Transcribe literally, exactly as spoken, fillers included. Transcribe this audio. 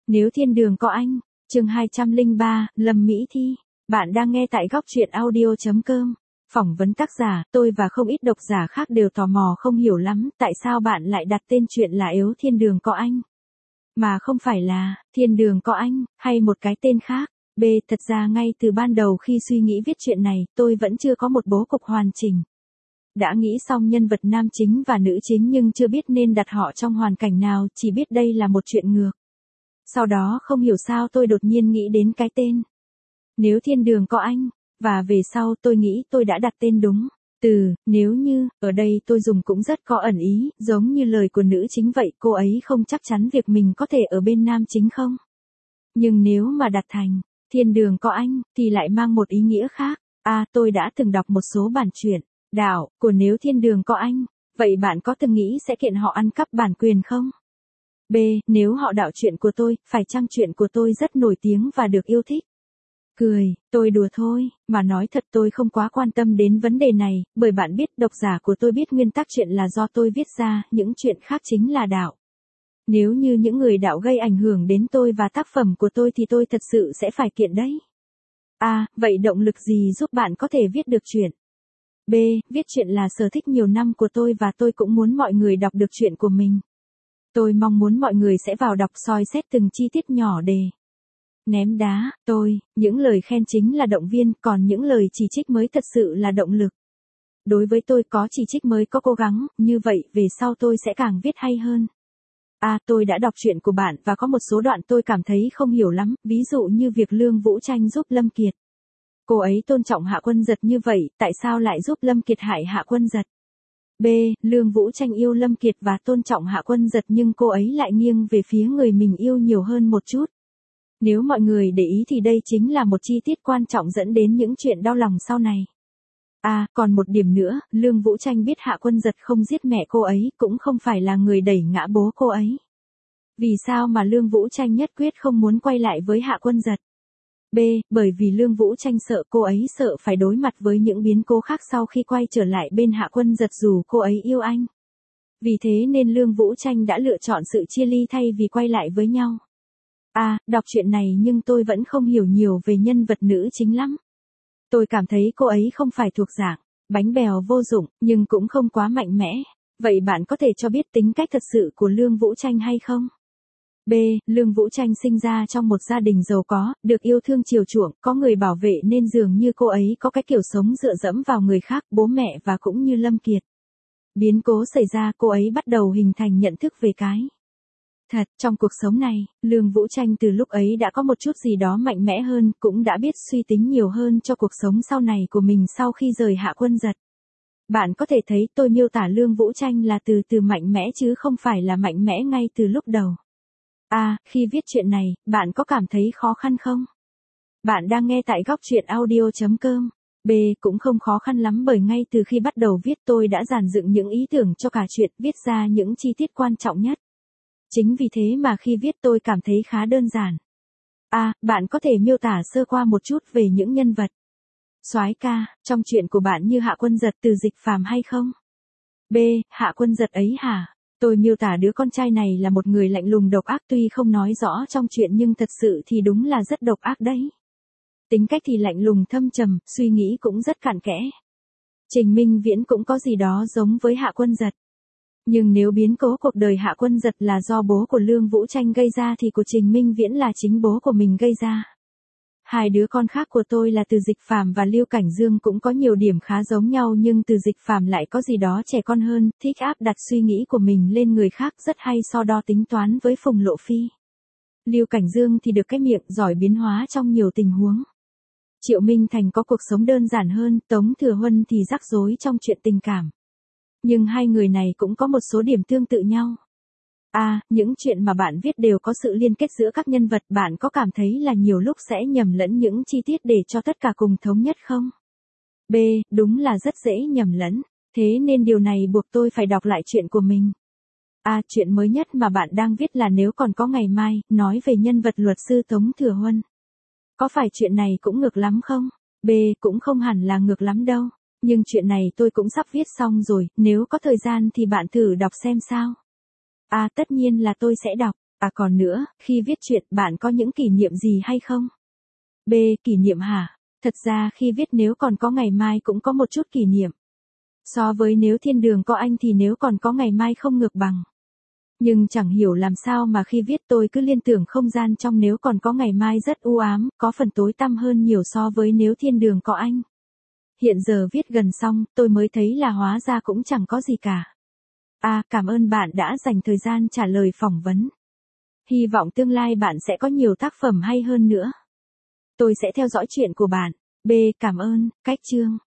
Nếu thiên đường có anh, chương hai trăm lẻ ba, Lâm Mỹ Thi. Bạn đang nghe tại góc truyện audio chấm com. Phỏng vấn tác giả, tôi và không ít độc giả khác đều tò mò không hiểu lắm tại sao bạn lại đặt tên chuyện là Nếu Thiên Đường Có Anh. Mà không phải là Thiên Đường Có Anh, hay một cái tên khác. B. Thật ra ngay từ ban đầu khi suy nghĩ viết chuyện này, tôi vẫn chưa có một bố cục hoàn chỉnh. Đã nghĩ xong nhân vật nam chính và nữ chính nhưng chưa biết nên đặt họ trong hoàn cảnh nào, chỉ biết đây là một chuyện ngược. Sau đó không hiểu sao tôi đột nhiên nghĩ đến cái tên Nếu Thiên Đường Có Anh, và về sau tôi nghĩ tôi đã đặt tên đúng. Từ nếu như, ở đây tôi dùng cũng rất có ẩn ý, giống như lời của nữ chính vậy, cô ấy không chắc chắn việc mình có thể ở bên nam chính không. Nhưng nếu mà đặt thành Thiên Đường Có Anh, thì lại mang một ý nghĩa khác. À, tôi đã từng đọc một số bản truyện đạo của Nếu Thiên Đường Có Anh, vậy bạn có từng nghĩ sẽ kiện họ ăn cắp bản quyền không? B. Nếu họ đạo chuyện của tôi, phải chăng chuyện của tôi rất nổi tiếng và được yêu thích? Cười, tôi đùa thôi, mà nói thật tôi không quá quan tâm đến vấn đề này, bởi bạn biết độc giả của tôi biết nguyên tắc chuyện là do tôi viết ra, những chuyện khác chính là đạo. Nếu như những người đạo gây ảnh hưởng đến tôi và tác phẩm của tôi thì tôi thật sự sẽ phải kiện đấy. À, vậy động lực gì giúp bạn có thể viết được chuyện? B. Viết chuyện là sở thích nhiều năm của tôi và tôi cũng muốn mọi người đọc được chuyện của mình. Tôi mong muốn mọi người sẽ vào đọc soi xét từng chi tiết nhỏ để ném đá tôi, những lời khen chính là động viên, còn những lời chỉ trích mới thật sự là động lực. Đối với tôi có chỉ trích mới có cố gắng, như vậy về sau tôi sẽ càng viết hay hơn. À, tôi đã đọc chuyện của bạn và có một số đoạn tôi cảm thấy không hiểu lắm, ví dụ như việc Lương Vũ Tranh giúp Lâm Kiệt. Cô ấy tôn trọng Hạ Quân Giật như vậy, tại sao lại giúp Lâm Kiệt hại Hạ Quân Giật? B. Lương Vũ Tranh yêu Lâm Kiệt và tôn trọng Hạ Quân Giật nhưng cô ấy lại nghiêng về phía người mình yêu nhiều hơn một chút. Nếu mọi người để ý thì đây chính là một chi tiết quan trọng dẫn đến những chuyện đau lòng sau này. À, còn một điểm nữa, Lương Vũ Tranh biết Hạ Quân Giật không giết mẹ cô ấy, cũng không phải là người đẩy ngã bố cô ấy. Vì sao mà Lương Vũ Tranh nhất quyết không muốn quay lại với Hạ Quân Giật? B. Bởi vì Lương Vũ Tranh sợ cô ấy sợ phải đối mặt với những biến cố khác sau khi quay trở lại bên Hạ Quân Giật dù cô ấy yêu anh. Vì thế nên Lương Vũ Tranh đã lựa chọn sự chia ly thay vì quay lại với nhau. À, đọc chuyện này nhưng tôi vẫn không hiểu nhiều về nhân vật nữ chính lắm. Tôi cảm thấy cô ấy không phải thuộc dạng bánh bèo vô dụng, nhưng cũng không quá mạnh mẽ. Vậy bạn có thể cho biết tính cách thật sự của Lương Vũ Tranh hay không? B. Lương Vũ Tranh sinh ra trong một gia đình giàu có, được yêu thương chiều chuộng, có người bảo vệ nên dường như cô ấy có cái kiểu sống dựa dẫm vào người khác, bố mẹ và cũng như Lâm Kiệt. Biến cố xảy ra cô ấy bắt đầu hình thành nhận thức về cái thật, trong cuộc sống này, Lương Vũ Tranh từ lúc ấy đã có một chút gì đó mạnh mẽ hơn, cũng đã biết suy tính nhiều hơn cho cuộc sống sau này của mình sau khi rời Hạ Quân Giật. Bạn có thể thấy tôi miêu tả Lương Vũ Tranh là từ từ mạnh mẽ chứ không phải là mạnh mẽ ngay từ lúc đầu. À, khi viết chuyện này, bạn có cảm thấy khó khăn không? Bạn đang nghe tại góc truyện audio chấm com. B. Cũng không khó khăn lắm bởi ngay từ khi bắt đầu viết tôi đã dàn dựng những ý tưởng cho cả chuyện, viết ra những chi tiết quan trọng nhất. Chính vì thế mà khi viết tôi cảm thấy khá đơn giản. À, bạn có thể miêu tả sơ qua một chút về những nhân vật soái ca trong chuyện của bạn như Hạ Quân Giật từ Dịch Phàm hay không? B. Hạ Quân Giật ấy hả? Tôi miêu tả đứa con trai này là một người lạnh lùng độc ác tuy không nói rõ trong chuyện nhưng thật sự thì đúng là rất độc ác đấy. Tính cách thì lạnh lùng thâm trầm, suy nghĩ cũng rất cặn kẽ. Trình Minh Viễn cũng có gì đó giống với Hạ Quân Giật. Nhưng nếu biến cố cuộc đời Hạ Quân Giật là do bố của Lương Vũ Tranh gây ra thì của Trình Minh Viễn là chính bố của mình gây ra. Hai đứa con khác của tôi là Từ Dịch Phàm và Lưu Cảnh Dương cũng có nhiều điểm khá giống nhau nhưng Từ Dịch Phàm lại có gì đó trẻ con hơn, thích áp đặt suy nghĩ của mình lên người khác, rất hay so đo tính toán với Phùng Lộ Phi. Lưu Cảnh Dương thì được cái miệng giỏi biến hóa trong nhiều tình huống. Triệu Minh Thành có cuộc sống đơn giản hơn, Tống Thừa Huân thì rắc rối trong chuyện tình cảm. Nhưng hai người này cũng có một số điểm tương tự nhau. À, những chuyện mà bạn viết đều có sự liên kết giữa các nhân vật, bạn có cảm thấy là nhiều lúc sẽ nhầm lẫn những chi tiết để cho tất cả cùng thống nhất không? B. Đúng là rất dễ nhầm lẫn, thế nên điều này buộc tôi phải đọc lại chuyện của mình. À, chuyện mới nhất mà bạn đang viết là Nếu Còn Có Ngày Mai, nói về nhân vật luật sư Tống Thừa Huân. Có phải chuyện này cũng ngược lắm không? B. Cũng không hẳn là ngược lắm đâu. Nhưng chuyện này tôi cũng sắp viết xong rồi, nếu có thời gian thì bạn thử đọc xem sao. À, tất nhiên là tôi sẽ đọc. À còn nữa, khi viết truyện bạn có những kỷ niệm gì hay không? B. Kỷ niệm hả? Thật ra khi viết nếu còn có ngày mai cũng có một chút kỷ niệm. So với nếu thiên đường có anh thì nếu còn có ngày mai không ngược bằng. Nhưng chẳng hiểu làm sao mà khi viết tôi cứ liên tưởng không gian trong nếu còn có ngày mai rất u ám, có phần tối tăm hơn nhiều so với nếu thiên đường có anh. Hiện giờ viết gần xong, tôi mới thấy là hóa ra cũng chẳng có gì cả. À, cảm ơn bạn đã dành thời gian trả lời phỏng vấn. Hy vọng tương lai bạn sẽ có nhiều tác phẩm hay hơn nữa. Tôi sẽ theo dõi chuyện của bạn. B. Cảm ơn, cách chương.